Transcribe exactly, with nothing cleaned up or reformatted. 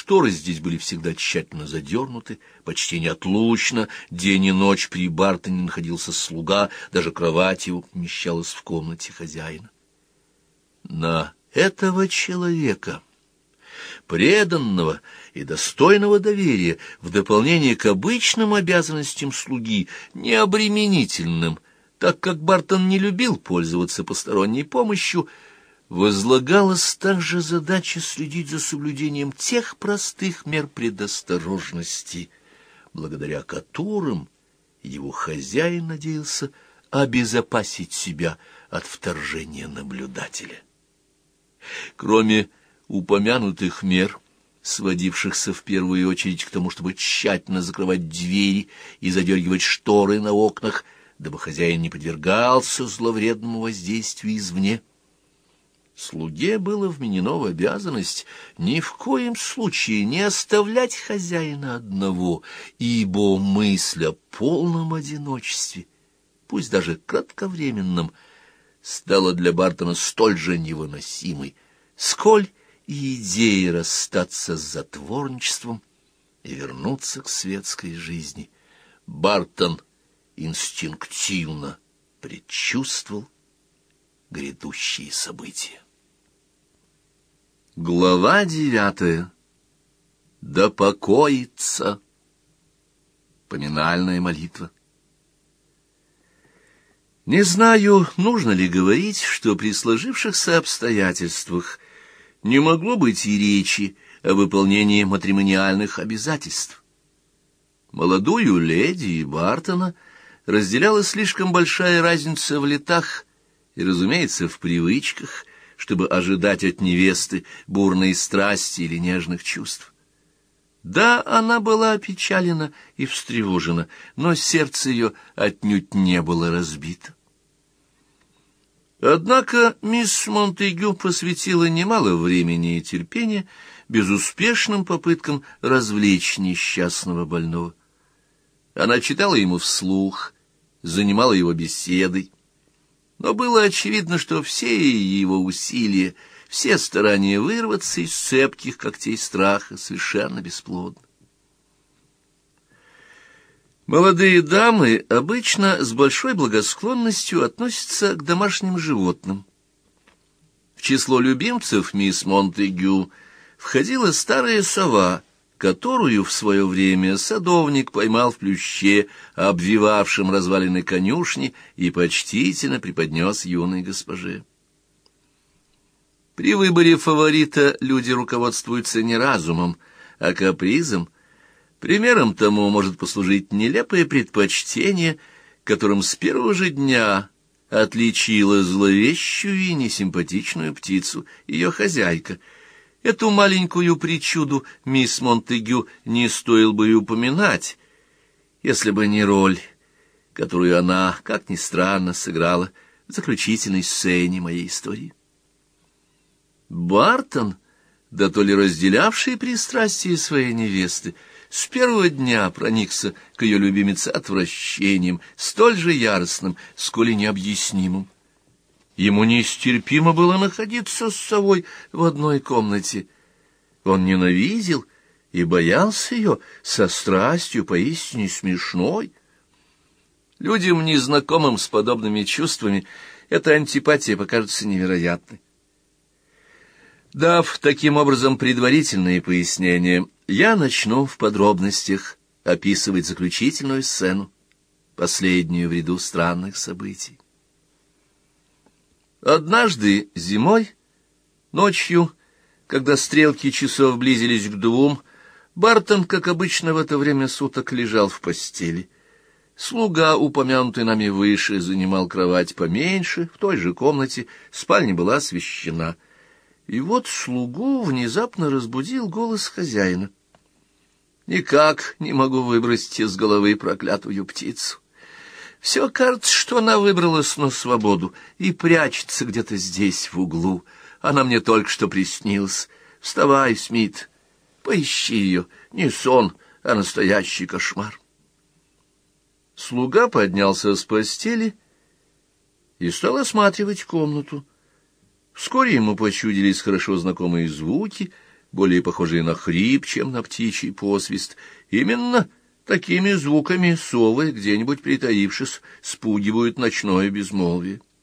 Шторы здесь были всегда тщательно задернуты, почти неотлучно, день и ночь при Бартоне находился слуга, даже кровать его помещалась в комнате хозяина. На этого человека, преданного и достойного доверия, в дополнение к обычным обязанностям слуги, необременительным, так как Бартон не любил пользоваться посторонней помощью, возлагалась также задача следить за соблюдением тех простых мер предосторожности, благодаря которым его хозяин надеялся обезопасить себя от вторжения наблюдателя. Кроме упомянутых мер, сводившихся в первую очередь к тому, чтобы тщательно закрывать двери и задергивать шторы на окнах, дабы хозяин не подвергался зловредному воздействию извне, слуге было вменено в обязанность ни в коем случае не оставлять хозяина одного, ибо мысль о полном одиночестве, пусть даже кратковременном, стала для Бартона столь же невыносимой, сколь и идея расстаться с затворничеством и вернуться к светской жизни. Бартон инстинктивно предчувствовал грядущие события. Глава девятая. Да покоится. Поминальная молитва. Не знаю, нужно ли говорить, что при сложившихся обстоятельствах не могло быть и речи о выполнении матримониальных обязательств. Молодую леди и Бартона разделяла слишком большая разница в летах и, разумеется, в привычках, чтобы ожидать от невесты бурной страсти или нежных чувств. Да, она была опечалена и встревожена, но сердце ее отнюдь не было разбито. Однако мисс Монтегю посвятила немало времени и терпения безуспешным попыткам развлечь несчастного больного. Она читала ему вслух, занимала его беседой, но было очевидно, что все его усилия, все старания вырваться из цепких когтей страха совершенно бесплодны. Молодые дамы обычно с большой благосклонностью относятся к домашним животным. В число любимцев мисс Монтегю входила старая сова, которую в свое время садовник поймал в плюще, обвивавшем развалины конюшни, и почтительно преподнес юной госпоже. При выборе фаворита люди руководствуются не разумом, а капризом. Примером тому может послужить нелепое предпочтение, которым с первого же дня отличила зловещую и несимпатичную птицу ее хозяйка. Эту маленькую причуду мисс Монтегю не стоило бы и упоминать, если бы не роль, которую она, как ни странно, сыграла в заключительной сцене моей истории. Бартон, да то ли разделявший пристрастие своей невесты, с первого дня проникся к ее любимице отвращением, столь же яростным, сколь и необъяснимым. Ему нестерпимо было находиться с совой в одной комнате. Он ненавидел и боялся ее со страстью поистине смешной. Людям, незнакомым с подобными чувствами, эта антипатия покажется невероятной. Дав таким образом предварительные пояснения, я начну в подробностях описывать заключительную сцену, последнюю в ряду странных событий. Однажды зимой, ночью, когда стрелки часов близились к двум, Бартон, как обычно в это время суток, лежал в постели. Слуга, упомянутый нами выше, занимал кровать поменьше, в той же комнате, спальня была освещена. И вот слугу внезапно разбудил голос хозяина. Никак не могу выбросить из головы проклятую птицу. Все кажется, что она выбралась на свободу и прячется где-то здесь, в углу. Она мне только что приснилась. Вставай, Смит, поищи ее. Не сон, а настоящий кошмар. Слуга поднялся с постели и стал осматривать комнату. Вскоре ему почудились хорошо знакомые звуки, более похожие на хрип, чем на птичий посвист. Именно такими звуками совы, где-нибудь притаившись, спугивают ночное безмолвие.